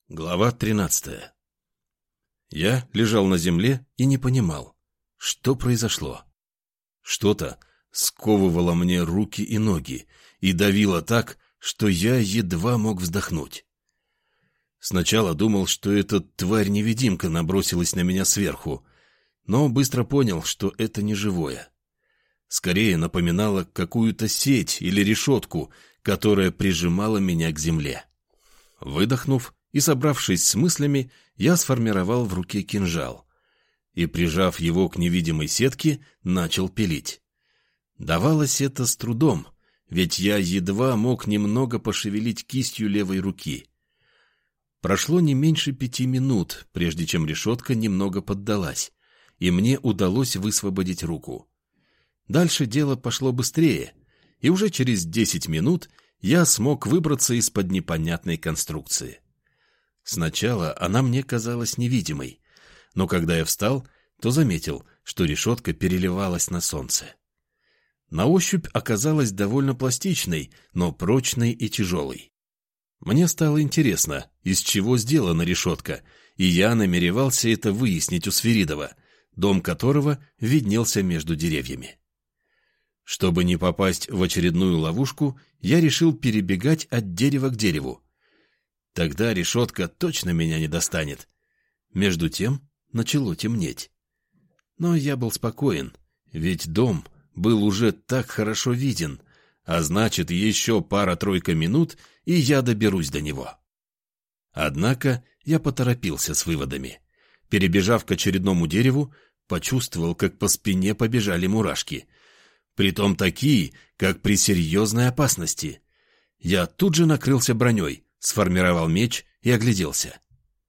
Глава 13. Я лежал на земле и не понимал, что произошло. Что-то сковывало мне руки и ноги и давило так, что я едва мог вздохнуть. Сначала думал, что эта тварь-невидимка набросилась на меня сверху, но быстро понял, что это не живое. Скорее напоминало какую-то сеть или решетку, которая прижимала меня к земле. Выдохнув и собравшись с мыслями, я сформировал в руке кинжал и, прижав его к невидимой сетке, начал пилить. Давалось это с трудом, ведь я едва мог немного пошевелить кистью левой руки. Прошло не меньше 5 минут, прежде чем решетка немного поддалась, и мне удалось высвободить руку. Дальше дело пошло быстрее, и уже через 10 минут я смог выбраться из-под непонятной конструкции. Сначала она мне казалась невидимой, но когда я встал, то заметил, что решетка переливалась на солнце. На ощупь оказалась довольно пластичной, но прочной и тяжелой. Мне стало интересно, из чего сделана решетка, и я намеревался это выяснить у Сферидова, дом которого виднелся между деревьями. Чтобы не попасть в очередную ловушку, я решил перебегать от дерева к дереву. Тогда решетка точно меня не достанет. Между тем начало темнеть. Но я был спокоен, ведь дом был уже так хорошо виден, а значит, еще пара-тройка минут, и я доберусь до него. Однако я поторопился с выводами. Перебежав к очередному дереву, почувствовал, как по спине побежали мурашки. Притом такие, как при серьезной опасности. Я тут же накрылся броней, сформировал меч и огляделся.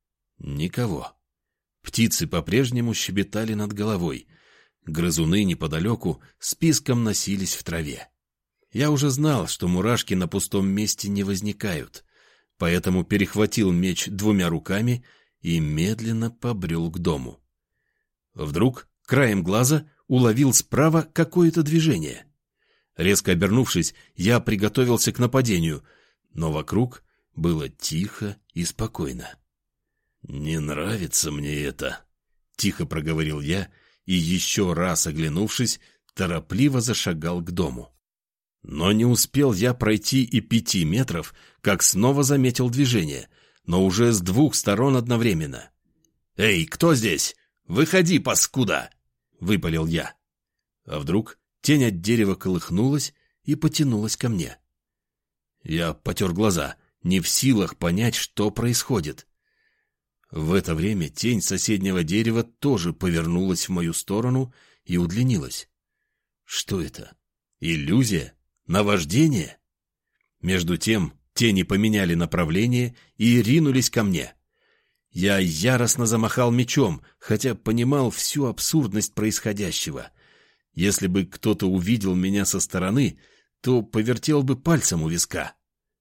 Никого. Птицы по-прежнему щебетали над головой. Грызуны неподалеку списком носились в траве. Я уже знал, что мурашки на пустом месте не возникают, поэтому перехватил меч 2 руками и медленно побрел к дому. Вдруг, краем глаза, уловил справа какое-то движение. Резко обернувшись, я приготовился к нападению, но вокруг было тихо и спокойно. «Не нравится мне это», — тихо проговорил я и, еще раз оглянувшись, торопливо зашагал к дому. Но не успел я пройти и 5 метров, как снова заметил движение, но уже с 2 сторон одновременно. «Эй, кто здесь? Выходи, паскуда!» — выпалил я. А вдруг тень от дерева колыхнулась и потянулась ко мне. Я потер глаза, не в силах понять, что происходит. В это время тень соседнего дерева тоже повернулась в мою сторону и удлинилась. Что это? Иллюзия? Наваждение? Между тем тени поменяли направление и ринулись ко мне. Я яростно замахал мечом, хотя понимал всю абсурдность происходящего. Если бы кто-то увидел меня со стороны, то повертел бы пальцем у виска.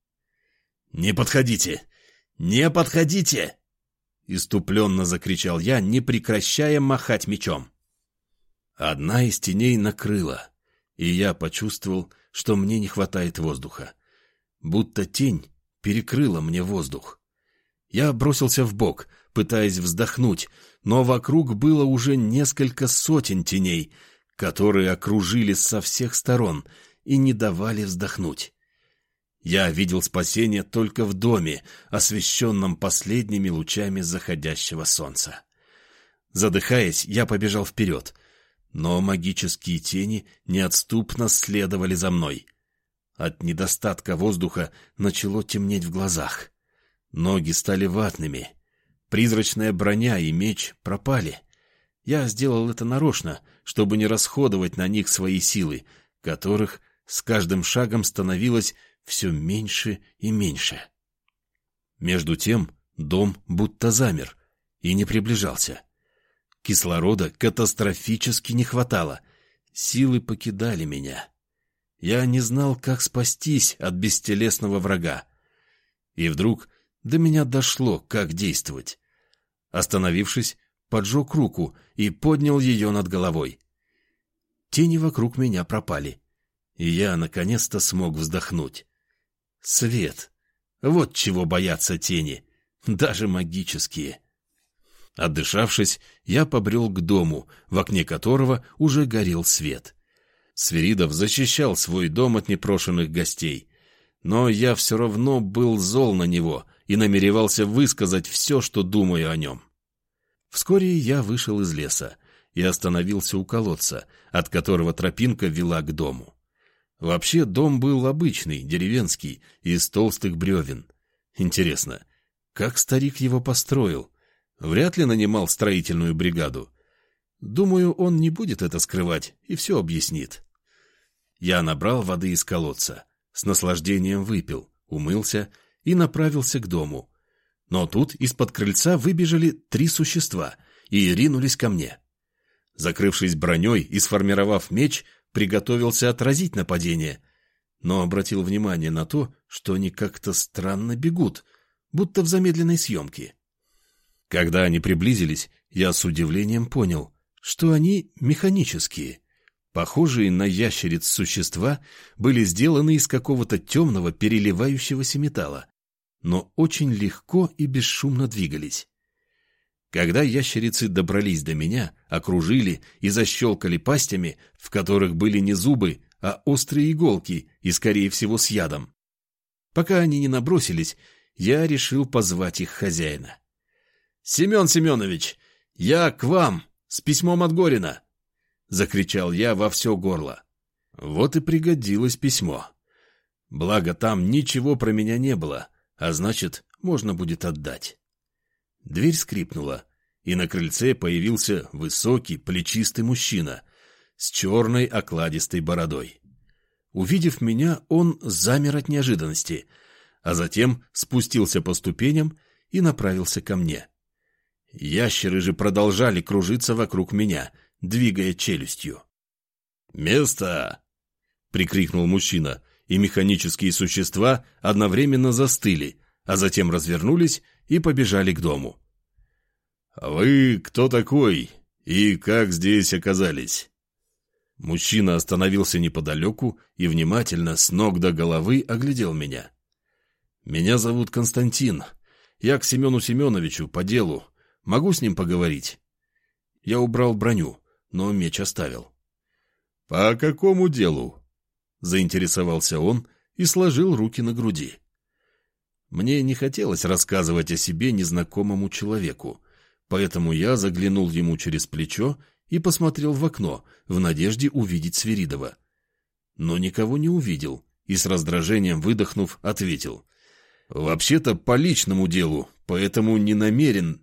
«Не подходите! Не подходите!» — исступленно закричал я, не прекращая махать мечом. Одна из теней накрыла, и я почувствовал, что мне не хватает воздуха. Будто тень перекрыла мне воздух. Я бросился вбок, пытаясь вздохнуть, но вокруг было уже несколько сотен теней, которые окружили со всех сторон и не давали вздохнуть. Я видел спасение только в доме, освещенном последними лучами заходящего солнца. Задыхаясь, я побежал вперед, но магические тени неотступно следовали за мной. От недостатка воздуха начало темнеть в глазах. Ноги стали ватными. Призрачная броня и меч пропали. Я сделал это нарочно, чтобы не расходовать на них свои силы, которых с каждым шагом становилось все меньше и меньше. Между тем дом будто замер и не приближался. Кислорода катастрофически не хватало. Силы покидали меня. Я не знал, как спастись от бестелесного врага. И вдруг до меня дошло, как действовать. Остановившись, поджег руку и поднял ее над головой. Тени вокруг меня пропали, и я наконец-то смог вздохнуть. Свет. Вот чего боятся тени. даже магические. Отдышавшись, я побрел к дому, в окне которого уже горел свет. Свиридов защищал свой дом от непрошенных гостей, но я все равно был зол на него и намеревался высказать все, что думаю о нем. Вскоре я вышел из леса и остановился у колодца, от которого тропинка вела к дому. Вообще дом был обычный, деревенский, из толстых бревен. Интересно, как старик его построил? Вряд ли нанимал строительную бригаду. Думаю, он не будет это скрывать и все объяснит. Я набрал воды из колодца, с наслаждением выпил, умылся и направился к дому. Но тут из-под крыльца выбежали 3 существа и ринулись ко мне. Закрывшись броней и сформировав меч, приготовился отразить нападение, но обратил внимание на то, что они как-то странно бегут, будто в замедленной съемке. Когда они приблизились, я с удивлением понял, что они механические. Похожие на ящериц существа были сделаны из какого-то темного переливающегося металла, но очень легко и бесшумно двигались. Когда ящерицы добрались до меня, окружили и защелкали пастями, в которых были не зубы, а острые иголки и, скорее всего, с ядом. Пока они не набросились, я решил позвать их хозяина. «Семен Семенович, я к вам с письмом от Горина!» — закричал я во все горло. Вот и пригодилось письмо. Благо там ничего про меня не было, а значит, можно будет отдать. Дверь скрипнула, и на крыльце появился высокий, плечистый мужчина с черной окладистой бородой. Увидев меня, он замер от неожиданности, а затем спустился по ступеням и направился ко мне. Ящеры же продолжали кружиться вокруг меня, двигая челюстью. «Место!» — прикрикнул мужчина, и механические существа одновременно застыли, а затем развернулись и побежали к дому. «Вы кто такой и как здесь оказались?» Мужчина остановился неподалеку и внимательно с ног до головы оглядел меня. «Меня зовут Константин. Я к Семену Семеновичу по делу. Могу с ним поговорить?» Я убрал броню, но меч оставил. «По какому делу?» — заинтересовался он и сложил руки на груди. Мне не хотелось рассказывать о себе незнакомому человеку, поэтому я заглянул ему через плечо и посмотрел в окно, в надежде увидеть Свиридова. Но никого не увидел и с раздражением выдохнув, ответил: «Вообще-то по личному делу, поэтому не намерен...»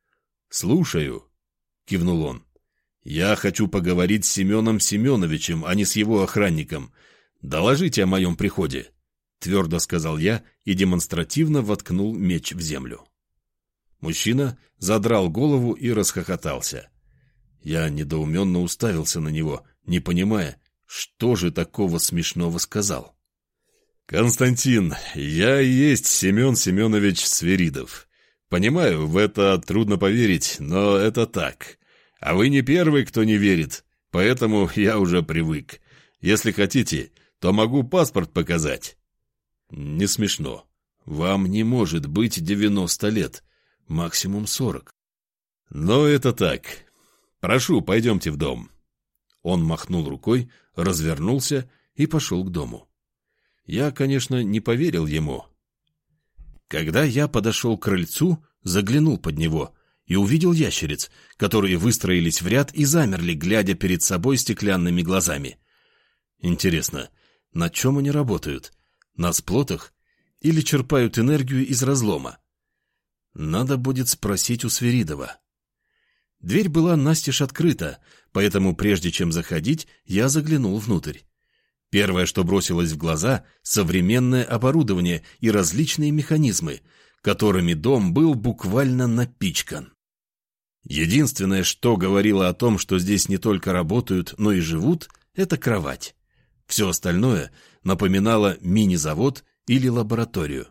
«Слушаю», — кивнул он. «Я хочу поговорить с Семеном Семеновичем, а не с его охранником. Доложите о моем приходе», — твердо сказал я и демонстративно воткнул меч в землю. Мужчина задрал голову и расхохотался. Я недоуменно уставился на него, не понимая, что же такого смешного сказал. «Константин, я и есть Семен Семенович Свиридов. Понимаю, в это трудно поверить, но это так. А вы не первый, кто не верит, поэтому я уже привык. Если хотите, то могу паспорт показать». «Не смешно. Вам не может быть 90 лет, максимум 40. «Но это так. Прошу, пойдемте в дом». Он махнул рукой, развернулся и пошел к дому. Я, конечно, не поверил ему. Когда я подошел к крыльцу, заглянул под него и увидел ящериц, которые выстроились в ряд и замерли, глядя перед собой стеклянными глазами. Интересно, на чем они работают? На сплотах? Или черпают энергию из разлома? Надо будет спросить у Свиридова. Дверь была настежь открыта, поэтому прежде чем заходить, я заглянул внутрь. Первое, что бросилось в глаза — современное оборудование и различные механизмы, которыми дом был буквально напичкан. Единственное, что говорило о том, что здесь не только работают, но и живут, — это кровать. Все остальное напоминало мини-завод или лабораторию.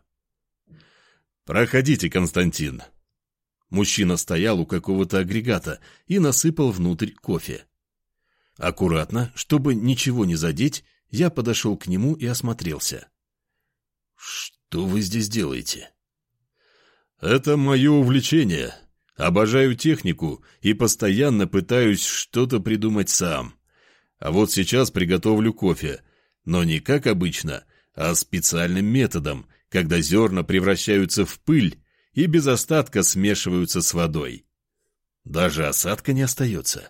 «Проходите, Константин». Мужчина стоял у какого-то агрегата и насыпал внутрь кофе. Аккуратно, чтобы ничего не задеть, я подошел к нему и осмотрелся. «Что вы здесь делаете?» Это мое увлечение. Обожаю технику и постоянно пытаюсь что-то придумать сам. А вот сейчас приготовлю кофе, но не как обычно, а специальным методом, когда зерна превращаются в пыль и без остатка смешиваются с водой. Даже осадка не остается.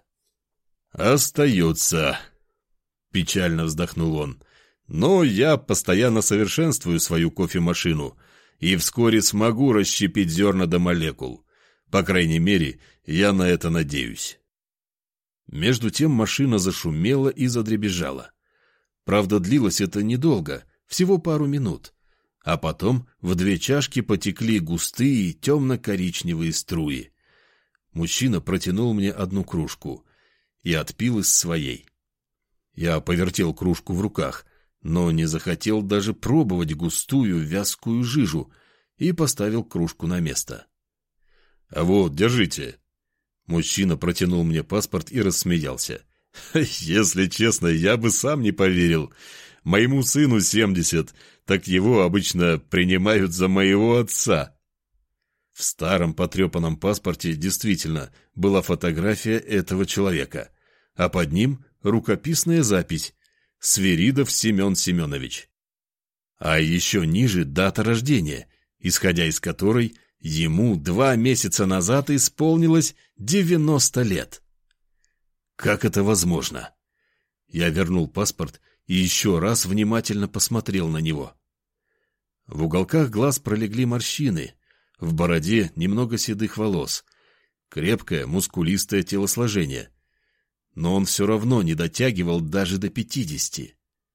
Остается, печально вздохнул он. Но я постоянно совершенствую свою кофемашину и вскоре смогу расщепить зерна до молекул. По крайней мере, я на это надеюсь. Между тем машина зашумела и задребезжала. Правда, длилось это недолго, всего пару минут. А потом в 2 чашки потекли густые темно-коричневые струи. Мужчина протянул мне 1 кружку и отпил из своей. Я повертел кружку в руках, но не захотел даже пробовать густую вязкую жижу и поставил кружку на место. «А вот, держите». Мужчина протянул мне паспорт и рассмеялся. «Если честно, я бы сам не поверил. Моему сыну 70, так его обычно принимают за моего отца». В старом потрепанном паспорте действительно была фотография этого человека, а под ним рукописная запись «Свиридов Семен Семенович». А еще ниже дата рождения, исходя из которой ему 2 месяца назад исполнилось 90 лет. Как это возможно? Я вернул паспорт и еще раз внимательно посмотрел на него. В уголках глаз пролегли морщины, в бороде немного седых волос, крепкое, мускулистое телосложение. Но он все равно не дотягивал даже до 50.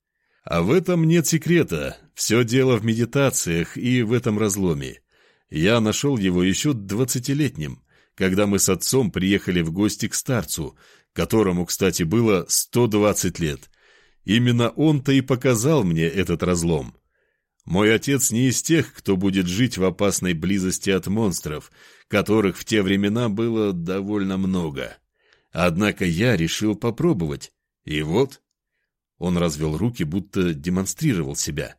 А в этом нет секрета, все дело в медитациях и в этом разломе. Я нашел его еще 20-летним, когда мы с отцом приехали в гости к старцу, которому, кстати, было 120 лет. Именно он-то и показал мне этот разлом. Мой отец не из тех, кто будет жить в опасной близости от монстров, которых в те времена было довольно много. Однако я решил попробовать. И вот... Он развел руки, будто демонстрировал себя.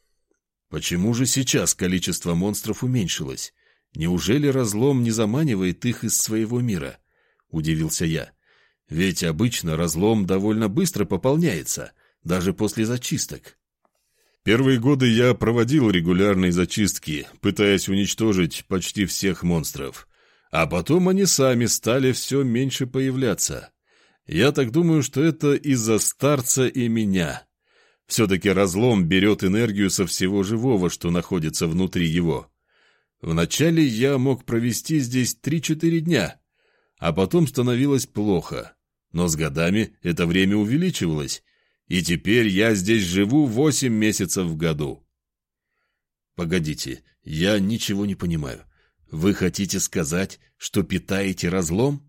Почему же сейчас количество монстров уменьшилось? Неужели разлом не заманивает их из своего мира? Удивился я. Ведь обычно разлом довольно быстро пополняется, даже после зачисток. Первые годы я проводил регулярные зачистки, пытаясь уничтожить почти всех монстров. А потом они сами стали все меньше появляться. Я так думаю, что это из-за старца и меня. Все-таки разлом берет энергию со всего живого, что находится внутри его. Вначале я мог провести здесь 3-4 дня, а потом становилось плохо. Но с годами это время увеличивалось, и теперь я здесь живу 8 месяцев в году. Погодите, я ничего не понимаю. Вы хотите сказать, что питаете разлом?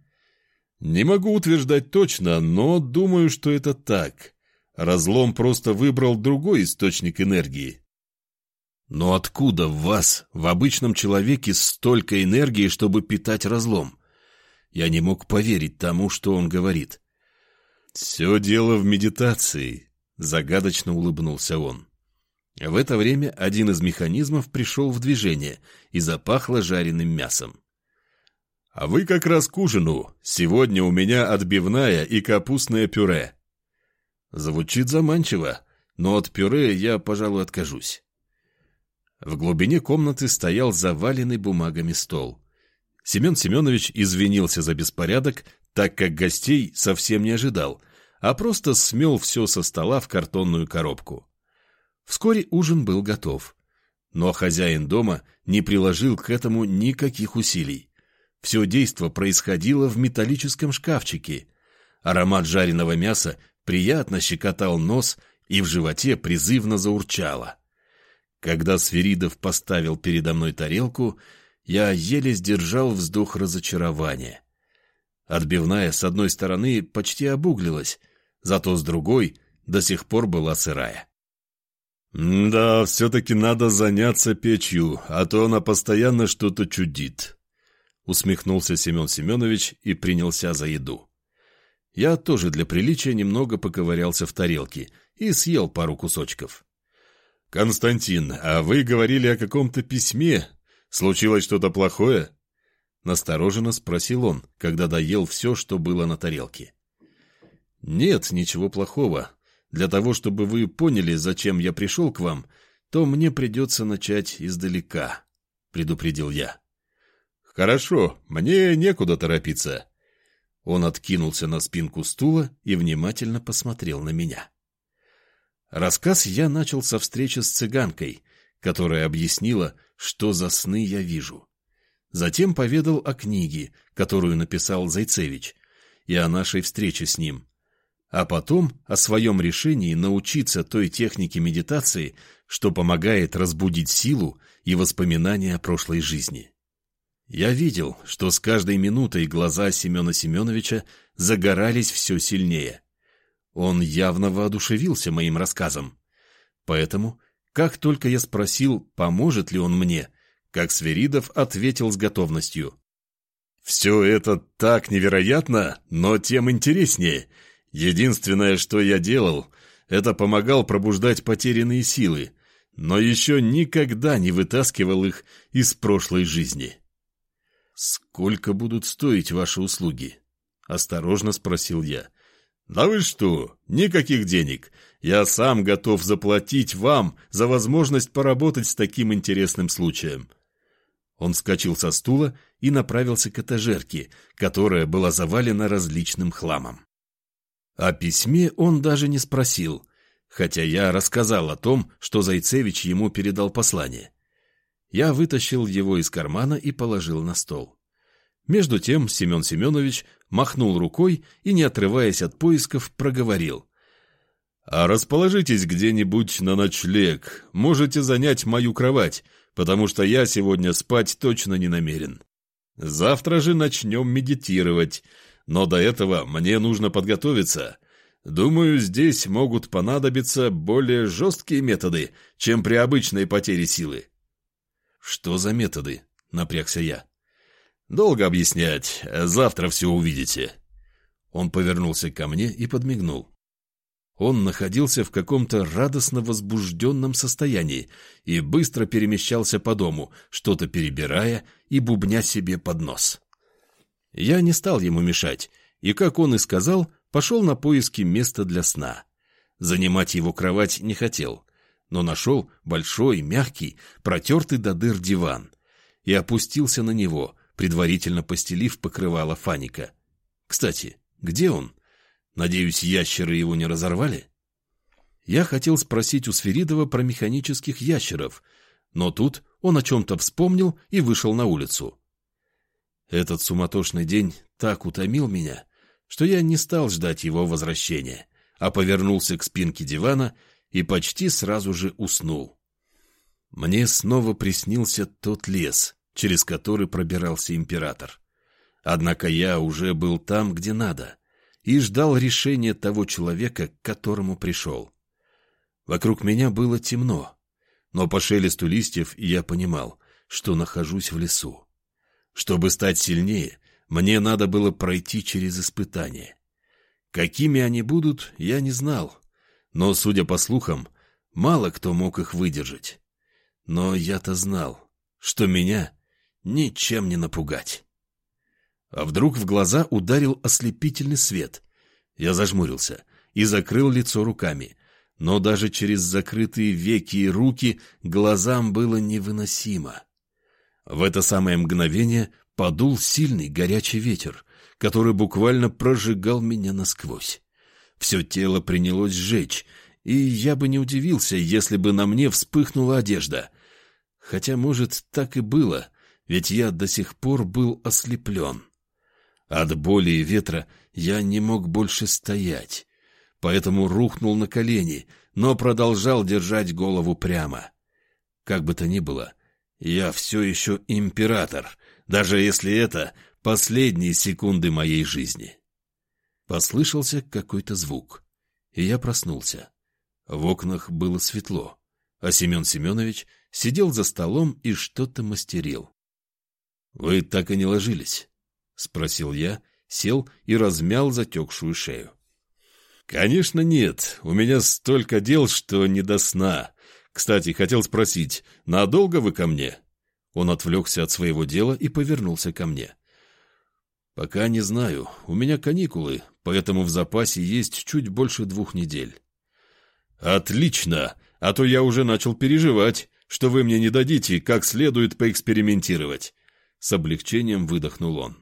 Не могу утверждать точно, но думаю, что это так. Разлом просто выбрал другой источник энергии. Но откуда в вас, в обычном человеке, столько энергии, чтобы питать разлом? Я не мог поверить тому, что он говорит. «Все дело в медитации», — загадочно улыбнулся он. В это время один из механизмов пришел в движение и запахло жареным мясом. «А вы как раз к ужину. Сегодня у меня отбивная и капустное пюре». Звучит заманчиво, но от пюре я, пожалуй, откажусь. В глубине комнаты стоял заваленный бумагами стол. Семен Семенович извинился за беспорядок, так как гостей совсем не ожидал, а просто смел все со стола в картонную коробку. Вскоре ужин был готов, но хозяин дома не приложил к этому никаких усилий. Все действо происходило в металлическом шкафчике. Аромат жареного мяса приятно щекотал нос и в животе призывно заурчало. Когда Свиридов поставил передо мной тарелку, я еле сдержал вздох разочарования. Отбивная с одной стороны почти обуглилась, зато с другой до сих пор была сырая. «Да, все-таки надо заняться печью, а то она постоянно что-то чудит», — усмехнулся Семен Семенович и принялся за еду. Я тоже для приличия немного поковырялся в тарелке и съел пару кусочков. «Константин, а вы говорили о каком-то письме? Случилось что-то плохое?» Настороженно спросил он, когда доел все, что было на тарелке. «Нет, ничего плохого. Для того, чтобы вы поняли, зачем я пришел к вам, то мне придется начать издалека», — предупредил я. «Хорошо, мне некуда торопиться». Он откинулся на спинку стула и внимательно посмотрел на меня. Рассказ я начал со встречи с цыганкой, которая объяснила, что за сны я вижу. Затем поведал о книге, которую написал Зайцевич, и о нашей встрече с ним. А потом о своем решении научиться той технике медитации, что помогает разбудить силу и воспоминания о прошлой жизни. Я видел, что с каждой минутой глаза Семена Семеновича загорались все сильнее. Он явно воодушевился моим рассказом. Поэтому, как только я спросил, поможет ли он мне, как Свиридов ответил с готовностью. «Все это так невероятно, но тем интереснее. Единственное, что я делал, это помогал пробуждать потерянные силы, но еще никогда не вытаскивал их из прошлой жизни». «Сколько будут стоить ваши услуги?» — осторожно спросил я. «Да вы что, никаких денег. Я сам готов заплатить вам за возможность поработать с таким интересным случаем». Он вскочил со стула и направился к этажерке, которая была завалена различным хламом. О письме он даже не спросил, хотя я рассказал о том, что Зайцевич ему передал послание. Я вытащил его из кармана и положил на стол. Между тем Семен Семенович махнул рукой и, не отрываясь от поисков, проговорил. «А расположитесь где-нибудь на ночлег, можете занять мою кровать, потому что я сегодня спать точно не намерен. Завтра же начнем медитировать, но до этого мне нужно подготовиться. Думаю, здесь могут понадобиться более жесткие методы, чем при обычной потере силы». «Что за методы?» — напрягся я. «Долго объяснять, завтра все увидите». Он повернулся ко мне и подмигнул. Он находился в каком-то радостно возбужденном состоянии и быстро перемещался по дому, что-то перебирая и бубня себе под нос. Я не стал ему мешать, и, как он и сказал, пошел на поиски места для сна. Занимать его кровать не хотел, но нашел большой, мягкий, протертый до дыр диван и опустился на него, предварительно постелив покрывало фаника. Кстати, где он? Надеюсь, ящеры его не разорвали? Я хотел спросить у Свиридова про механических ящеров, но тут он о чем-то вспомнил и вышел на улицу. Этот суматошный день так утомил меня, что я не стал ждать его возвращения, а повернулся к спинке дивана и почти сразу же уснул. Мне снова приснился тот лес, через который пробирался император. Однако я уже был там, где надо, и ждал решения того человека, к которому пришел. Вокруг меня было темно, но по шелесту листьев я понимал, что нахожусь в лесу. Чтобы стать сильнее, мне надо было пройти через испытания. Какими они будут, я не знал, но, судя по слухам, мало кто мог их выдержать. Но я-то знал, что меня ничем не напугать. А вдруг в глаза ударил ослепительный свет. Я зажмурился и закрыл лицо руками, но даже через закрытые веки и руки глазам было невыносимо. В это самое мгновение подул сильный горячий ветер, который буквально прожигал меня насквозь. Все тело принялось жечь, и я бы не удивился, если бы на мне вспыхнула одежда. Хотя, может, так и было, ведь я до сих пор был ослеплен. От боли и ветра я не мог больше стоять, поэтому рухнул на колени, но продолжал держать голову прямо. Как бы то ни было, я все еще император, даже если это последние секунды моей жизни. Послышался какой-то звук, и я проснулся. В окнах было светло, а Семен Семенович сидел за столом и что-то мастерил. «Вы так и не ложились?» — спросил я, сел и размял затекшую шею. «Конечно нет, у меня столько дел, что не до сна. Кстати, хотел спросить, надолго вы ко мне?» Он отвлекся от своего дела и повернулся ко мне. «Пока не знаю. У меня каникулы, поэтому в запасе есть чуть больше 2 недель». «Отлично! А то я уже начал переживать, что вы мне не дадите как следует поэкспериментировать». С облегчением выдохнул он.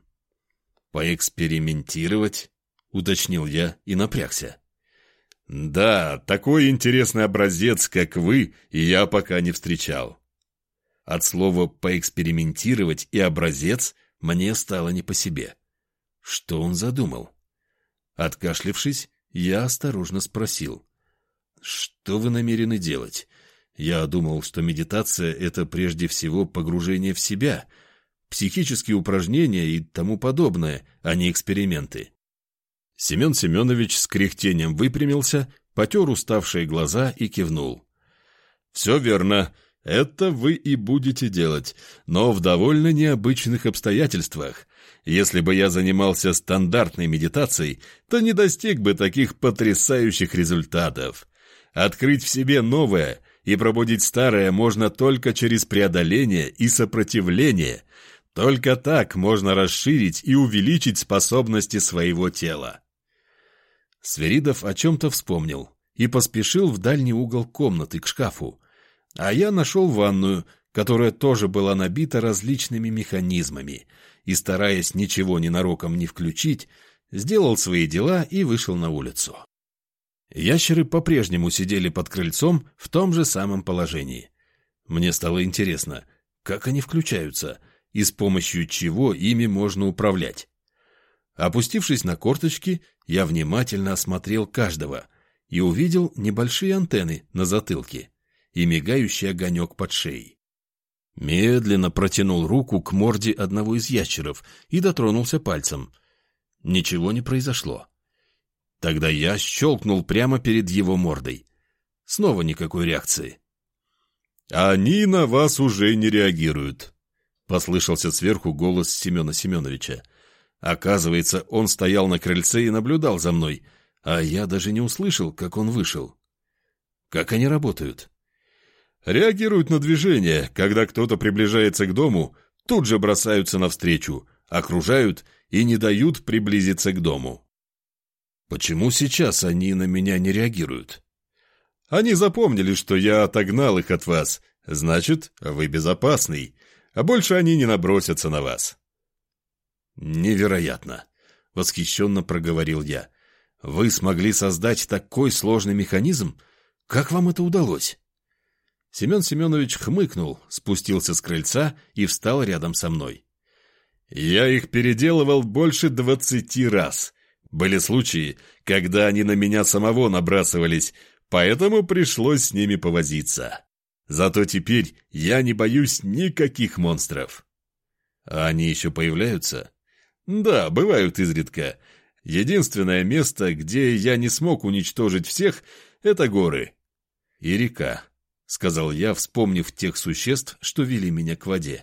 «Поэкспериментировать?» — уточнил я и напрягся. «Да, такой интересный образец, как вы, я пока не встречал». От слова «поэкспериментировать» и «образец» мне стало не по себе. Что он задумал? Откашлившись, я осторожно спросил. «Что вы намерены делать? Я думал, что медитация — это прежде всего погружение в себя, психические упражнения и тому подобное, а не эксперименты». Семен Семенович с кряхтением выпрямился, потер уставшие глаза и кивнул. «Все верно. Это вы и будете делать, но в довольно необычных обстоятельствах. Если бы я занимался стандартной медитацией, то не достиг бы таких потрясающих результатов. Открыть в себе новое и пробудить старое можно только через преодоление и сопротивление. Только так можно расширить и увеличить способности своего тела». Свиридов о чем-то вспомнил и поспешил в дальний угол комнаты к шкафу. А я нашел ванную, которая тоже была набита различными механизмами, и, стараясь ничего ненароком не включить, сделал свои дела и вышел на улицу. Ящеры по-прежнему сидели под крыльцом в том же самом положении. Мне стало интересно, как они включаются и с помощью чего ими можно управлять. Опустившись на корточки, я внимательно осмотрел каждого и увидел небольшие антенны на затылке и мигающий огонек под шеей. Медленно протянул руку к морде одного из ящеров и дотронулся пальцем. Ничего не произошло. Тогда я щелкнул прямо перед его мордой. Снова никакой реакции. «Они на вас уже не реагируют», — послышался сверху голос Семена Семеновича. Оказывается, он стоял на крыльце и наблюдал за мной, а я даже не услышал, как он вышел. «Как они работают?» «Реагируют на движение. Когда кто-то приближается к дому, тут же бросаются навстречу, окружают и не дают приблизиться к дому». «Почему сейчас они на меня не реагируют?» «Они запомнили, что я отогнал их от вас. Значит, вы безопасный, а больше они не набросятся на вас». «Невероятно!» — восхищенно проговорил я. «Вы смогли создать такой сложный механизм? Как вам это удалось?» Семен Семенович хмыкнул, спустился с крыльца и встал рядом со мной. «Я их переделывал больше 20 раз. Были случаи, когда они на меня самого набрасывались, поэтому пришлось с ними повозиться. Зато теперь я не боюсь никаких монстров». «А они еще появляются?» «Да, бывают изредка. Единственное место, где я не смог уничтожить всех, — это горы. И река», — сказал я, вспомнив тех существ, что вели меня к воде.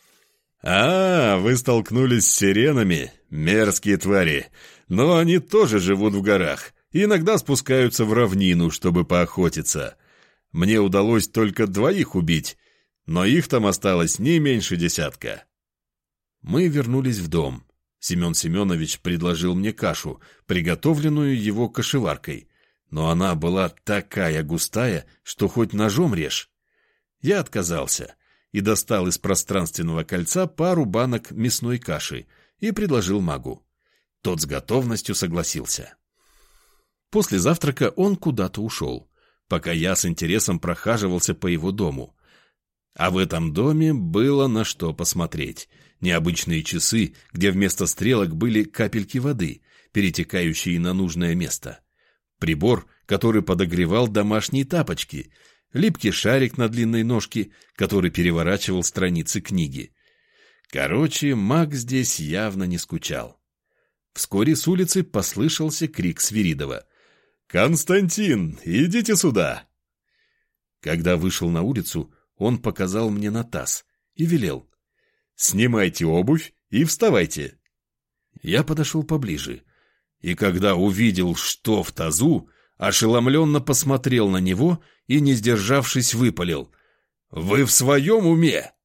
Вы столкнулись с сиренами? Мерзкие твари. Но они тоже живут в горах. И иногда спускаются в равнину, чтобы поохотиться. Мне удалось только 2 убить, но их там осталось не меньше 10. Мы вернулись в дом. Семен Семенович предложил мне кашу, приготовленную его кашеваркой, но она была такая густая, что хоть ножом режь. Я отказался и достал из пространственного кольца пару банок мясной каши и предложил магу. Тот с готовностью согласился. После завтрака он куда-то ушел, пока я с интересом прохаживался по его дому. А в этом доме было на что посмотреть. Необычные часы, где вместо стрелок были капельки воды, перетекающие на нужное место. Прибор, который подогревал домашние тапочки. Липкий шарик на длинной ножке, который переворачивал страницы книги. Короче, маг здесь явно не скучал. Вскоре с улицы послышался крик Свиридова. «Константин, идите сюда!» Когда вышел на улицу, он показал мне на таз и велел: «Снимайте обувь и вставайте». Я подошел поближе, и когда увидел, что в тазу, ошеломленно посмотрел на него и, не сдержавшись, выпалил: «Вы в своем уме?